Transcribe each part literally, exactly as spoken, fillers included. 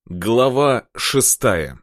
Глава шестая.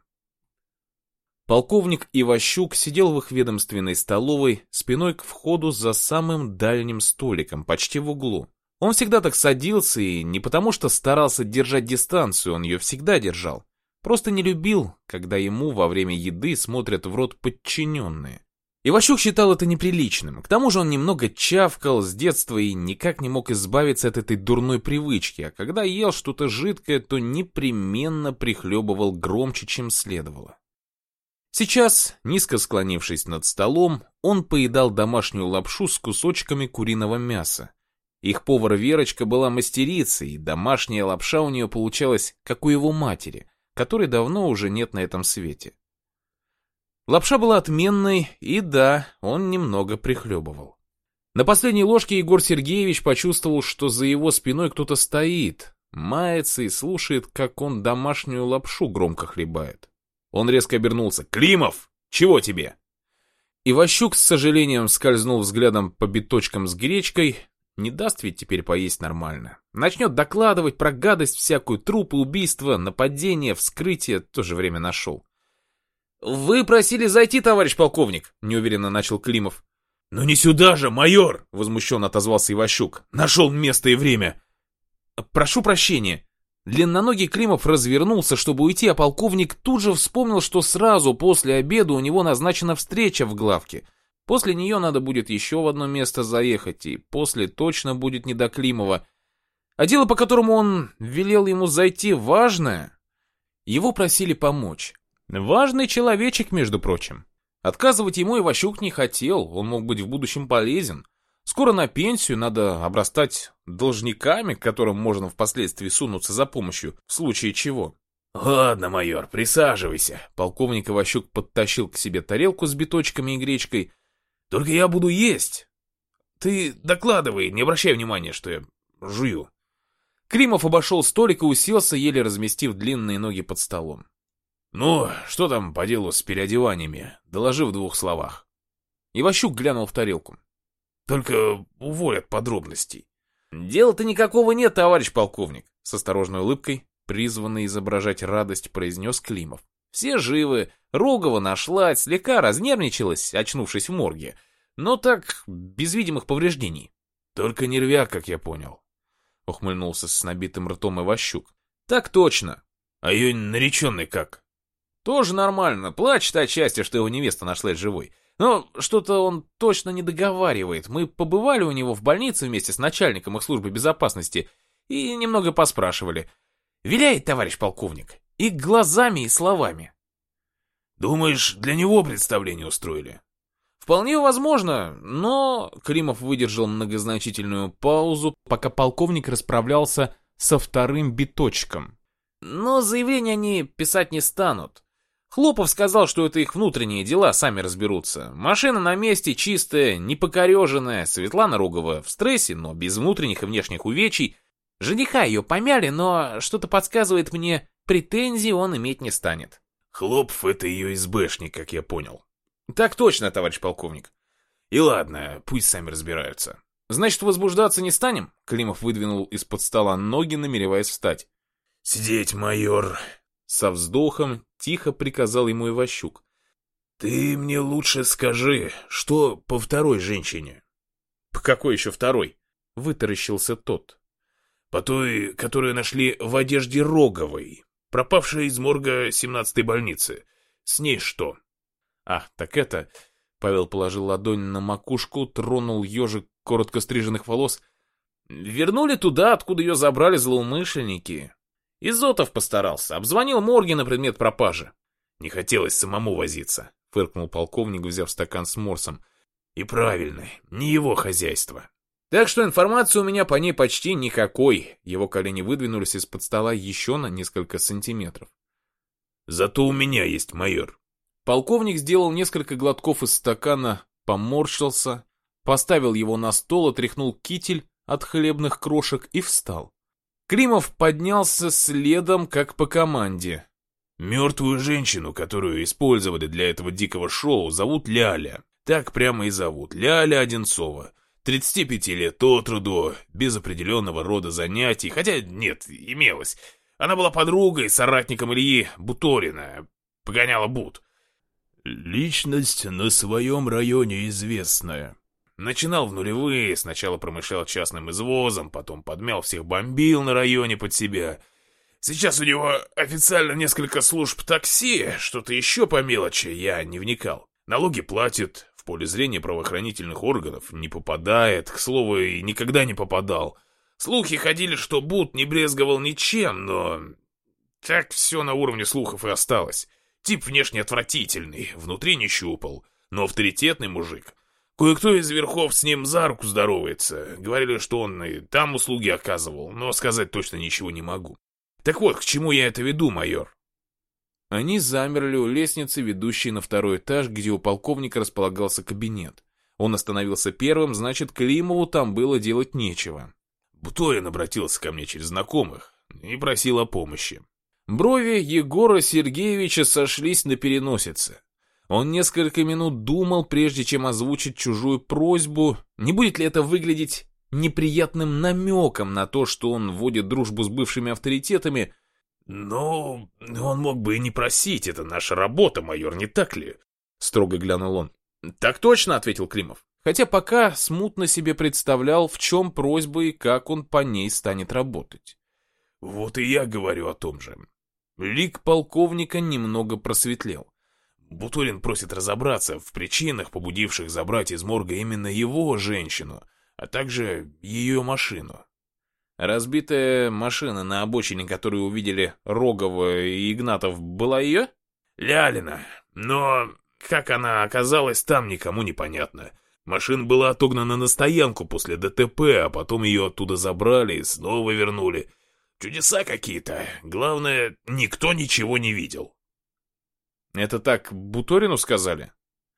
Полковник Иващук сидел в их ведомственной столовой, спиной к входу за самым дальним столиком, почти в углу. Он всегда так садился, и не потому что старался держать дистанцию, он ее всегда держал. Просто не любил, когда ему во время еды смотрят в рот подчиненные. Иващук считал это неприличным, к тому же он немного чавкал с детства и никак не мог избавиться от этой дурной привычки, а когда ел что-то жидкое, то непременно прихлебывал громче, чем следовало. Сейчас, низко склонившись над столом, он поедал домашнюю лапшу с кусочками куриного мяса. Их повар Верочка была мастерицей, и домашняя лапша у нее получалась, как у его матери, которой давно уже нет на этом свете. Лапша была отменной, и да, он немного прихлебывал. На последней ложке Егор Сергеевич почувствовал, что за его спиной кто-то стоит, мается и слушает, как он домашнюю лапшу громко хлебает. Он резко обернулся. «Климов! Чего тебе?» Иващук с сожалением скользнул взглядом по биточкам с гречкой. Не даст ведь теперь поесть нормально. Начнет докладывать про гадость всякую, трупы, убийства, нападения, вскрытие, тоже время нашел. «Вы просили зайти, товарищ полковник», — неуверенно начал Климов. «Ну не сюда же, майор!» — возмущенно отозвался Иващук. «Нашел место и время!» «Прошу прощения». Длинноногий Климов развернулся, чтобы уйти, а полковник тут же вспомнил, что сразу после обеда у него назначена встреча в главке. После нее надо будет еще в одно место заехать, и после точно будет не до Климова. А дело, по которому он велел ему зайти, важное. Его просили помочь. Важный человечек, между прочим. Отказывать ему Иващук не хотел, он мог быть в будущем полезен. Скоро на пенсию, надо обрастать должниками, к которым можно впоследствии сунуться за помощью, в случае чего. «Ладно, майор, присаживайся». Полковник Иващук подтащил к себе тарелку с биточками и гречкой. «Только я буду есть. Ты докладывай, не обращай внимания, что я жую». Климов обошел столик и уселся, еле разместив длинные ноги под столом. «Ну, что там по делу с переодеваниями? Доложи в двух словах». Иващук глянул в тарелку. «Только уволят подробностей». «Дела-то никакого нет, товарищ полковник», — с осторожной улыбкой, призванной изображать радость, произнес Климов. «Все живы, Рогова нашлась, слегка разнервничалась, очнувшись в морге, но так, без видимых повреждений». «Только нервяк, как я понял», — ухмыльнулся с набитым ртом Иващук. «Так точно». «А ее нареченный как?» «Тоже нормально, плачет от счастья, что его невеста нашлась живой. Но что-то он точно не договаривает. Мы побывали у него в больнице вместе с начальником их службы безопасности и немного поспрашивали. Виляет, товарищ полковник, и глазами, и словами». «Думаешь, для него представление устроили?» «Вполне возможно, но...» Климов выдержал многозначительную паузу, пока полковник расправлялся со вторым биточком. «Но заявление они писать не станут. Хлопов сказал, что это их внутренние дела, сами разберутся. Машина на месте, чистая, непокореженная. Светлана Рогова в стрессе, но без внутренних и внешних увечий. Жениха ее помяли, но что-то подсказывает мне, претензий он иметь не станет». «Хлопов — это ее ИСБшник, как я понял». «Так точно, товарищ полковник». «И ладно, пусть сами разбираются». «Значит, возбуждаться не станем?» Климов выдвинул из-под стола ноги, намереваясь встать. «Сидеть, майор!» Со вздохом тихо приказал ему Иващук. «Ты мне лучше скажи, что по второй женщине?» «По какой еще второй?» Вытаращился тот. «По той, которую нашли в одежде Роговой, пропавшей из морга семнадцатой больницы. С ней что?» «А, так это...» Павел положил ладонь на макушку, тронул ежик коротко стриженных волос. «Вернули туда, откуда ее забрали злоумышленники. Изотов постарался, обзвонил морги на предмет пропажи». «Не хотелось самому возиться», — фыркнул полковник, взяв стакан с морсом. «И правильно, не его хозяйство». «Так что информации у меня по ней почти никакой». Его колени выдвинулись из-под стола еще на несколько сантиметров. «Зато у меня есть, майор». Полковник сделал несколько глотков из стакана, поморщился, поставил его на стол, отряхнул китель от хлебных крошек и встал. Климов поднялся следом, как по команде. «Мертвую женщину, которую использовали для этого дикого шоу, зовут Ляля. Так прямо и зовут. Ляля Одинцова. тридцати пяти лет от роду, без определенного рода занятий. Хотя нет, имелось. Она была подругой, соратником Ильи Буторина. Погоняла Бут. Личность на своем районе известная. Начинал в нулевые, сначала промышлял частным извозом, потом подмял всех бомбил на районе под себя. Сейчас у него официально несколько служб такси, что-то еще по мелочи, я не вникал. Налоги платит, в поле зрения правоохранительных органов не попадает, к слову, и никогда не попадал. Слухи ходили, что Бут не брезговал ничем, но так все на уровне слухов и осталось. Тип внешне отвратительный, внутри не щупал, но авторитетный мужик. Кое-кто из верхов с ним за руку здоровается. Говорили, что он и там услуги оказывал, но сказать точно ничего не могу. Так вот, к чему я это веду, майор? Они замерли у лестницы, ведущей на второй этаж, где у полковника располагался кабинет. Он остановился первым, значит, Климову там было делать нечего. Буторин обратился ко мне через знакомых и просил о помощи. Брови Егора Сергеевича сошлись на переносице. Он несколько минут думал, прежде чем озвучить чужую просьбу, не будет ли это выглядеть неприятным намеком на то, что он вводит дружбу с бывшими авторитетами. «Но он мог бы и не просить, это наша работа, майор, не так ли?» Строго глянул он. «Так точно», — ответил Климов, хотя пока смутно себе представлял, в чем просьба и как он по ней станет работать. «Вот и я говорю о том же». Лик полковника немного просветлел. Буторин просит разобраться в причинах, побудивших забрать из морга именно его женщину, а также ее машину. Разбитая машина на обочине, которую увидели Рогова и Игнатов, была ее? Лялина, но как она оказалась там, никому не понятно. Машина была отогнана на стоянку после ДТП, а потом ее оттуда забрали и снова вернули. Чудеса какие-то. Главное, никто ничего не видел. Это так Буторину сказали?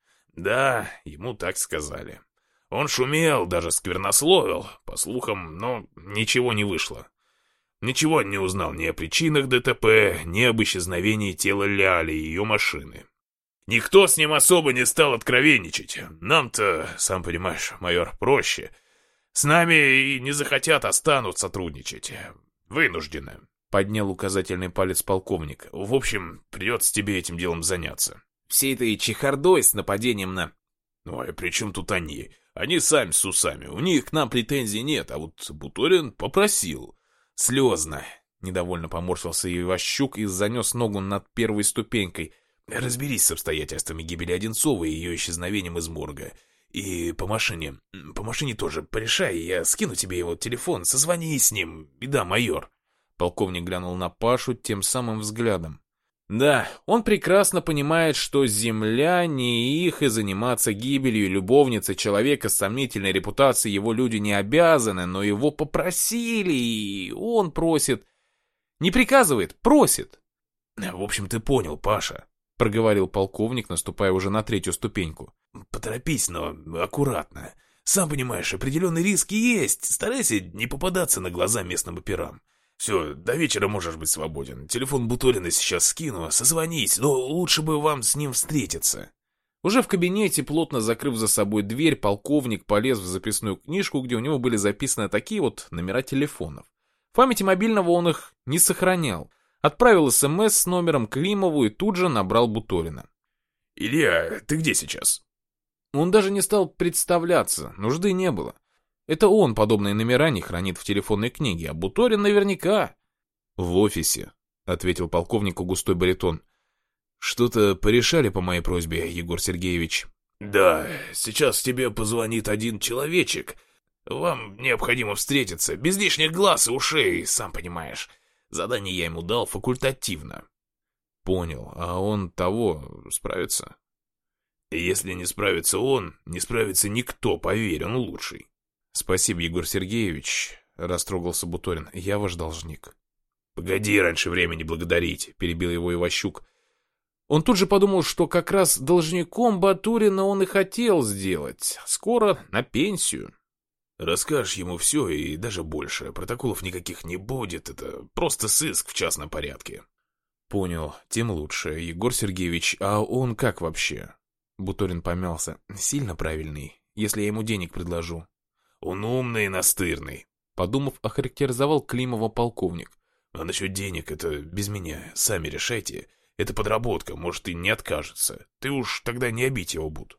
Да, ему так сказали. Он шумел, даже сквернословил, по слухам, но ничего не вышло. Ничего не узнал ни о причинах ДТП, ни об исчезновении тела Ляли и ее машины. Никто с ним особо не стал откровенничать. Нам-то, сам понимаешь, майор, проще. С нами и не захотят, а станут сотрудничать. Вынуждены. Поднял указательный палец полковник. В общем, придется тебе этим делом заняться. Всей этой чехардой с нападением на... Ну, а при чем тут они? Они сами с усами. У них к нам претензий нет, а вот Буторин попросил. Слезно. Недовольно поморщился Иващук и занес ногу над первой ступенькой. Разберись с обстоятельствами гибели Одинцовой и ее исчезновением из морга. И по машине. По машине тоже порешай, я скину тебе его телефон, созвони с ним. Беда, майор. Полковник глянул на Пашу тем самым взглядом. Да, он прекрасно понимает, что земля не их, и заниматься гибелью любовницы человека с сомнительной репутацией его люди не обязаны, но его попросили, и он просит. Не приказывает, просит. В общем, ты понял, Паша, проговорил полковник, наступая уже на третью ступеньку. Поторопись, но аккуратно. Сам понимаешь, определенный риск есть. Старайся не попадаться на глаза местным операм. Все, до вечера можешь быть свободен. Телефон Буторина сейчас скину, созвонись, но лучше бы вам с ним встретиться. Уже в кабинете, плотно закрыв за собой дверь, полковник полез в записную книжку, где у него были записаны такие вот номера телефонов. В памяти мобильного он их не сохранял. Отправил СМС с номером Климову и тут же набрал Буторина. «Илья, ты где сейчас?» Он даже не стал представляться, нужды не было. Это он подобные номера не хранит в телефонной книге, а Буторин наверняка. «В офисе», — ответил полковнику густой баритон. «Что-то порешали по моей просьбе, Егор Сергеевич?» «Да, сейчас тебе позвонит один человечек. Вам необходимо встретиться, без лишних глаз и ушей, сам понимаешь. Задание я ему дал факультативно». «Понял, а он того справится?» «Если не справится он, не справится никто, поверь, он лучший». «Спасибо, Егор Сергеевич», — растрогался Буторин, — «я ваш должник». «Погоди раньше времени благодарить», — перебил его Иващук. Он тут же подумал, что как раз должником Батурина он и хотел сделать. Скоро на пенсию. «Расскажешь ему все и даже больше. Протоколов никаких не будет, это просто сыск в частном порядке». «Понял, тем лучше. Егор Сергеевич, а он как вообще?» Буторин помялся. «Сильно правильный, если я ему денег предложу». «Он умный и настырный», — подумав, охарактеризовал Климова полковник. А насчет денег это без меня, сами решайте. Это подработка, может, и не откажется. Ты уж тогда не обидь его, Буд.